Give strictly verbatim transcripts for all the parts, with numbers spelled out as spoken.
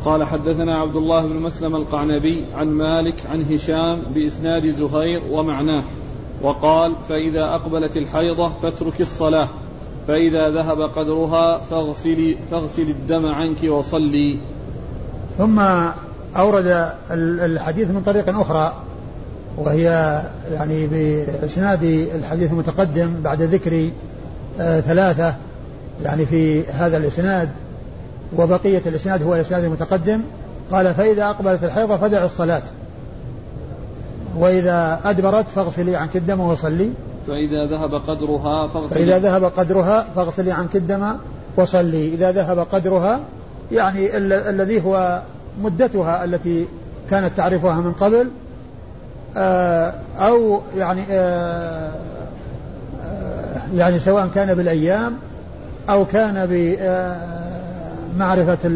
قال حدثنا عبد الله بن مسلم القعنبي عن مالك عن هشام بإسناد زهير ومعناه وقال فإذا أقبلت الحيضة فاترك الصلاة فإذا ذهب قدرها فاغسلي, فاغسلي الدم عنك وصلي. ثم أورد الحديث من طريق أخرى وهي يعني بإسناد الحديث المتقدم بعد ذكر آه ثلاثة يعني في هذا الإسناد، وبقية الإسناد هو الإسناد المتقدم. قال فإذا أقبلت الحيضة فدع الصلاة وإذا أدبرت فاغسلي عنك الدم وصلي فإذا ذهب قدرها فاغسلي فإذا ذهب قدرها فاغسلي عنك الدم وصلي. إذا ذهب قدرها يعني ال- الذي هو مدتها التي كانت تعرفها من قبل آه أو يعني آه آه يعني سواء كان بالأيام أو كان بمعرفة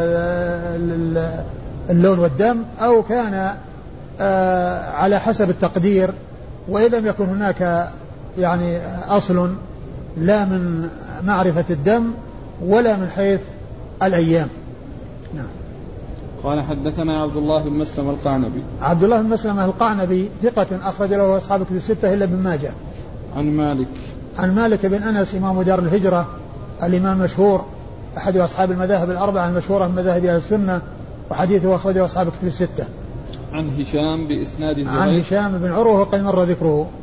اللون والدم أو كان آه على حسب التقدير، وإن لم يكن هناك يعني أصل لا من معرفة الدم ولا من حيث الأيام. نعم. قال حدثنا عبد الله بن مسلم القعنبي. عبد الله بن مسلم القعنبي ثقة أخرج له أصحاب الكتب الستة إلا ابن ماجه. عن مالك عن مالك بن أنس إمام دار الهجرة الإمام المشهور أحد أصحاب المذاهب الأربعة المشهورة من مذاهب أهل السنة، وحديثه أخرجه أصحاب الكتب الستة. عن هشام بإسناد زهير. عن هشام بن عروة وقد مر ذكره.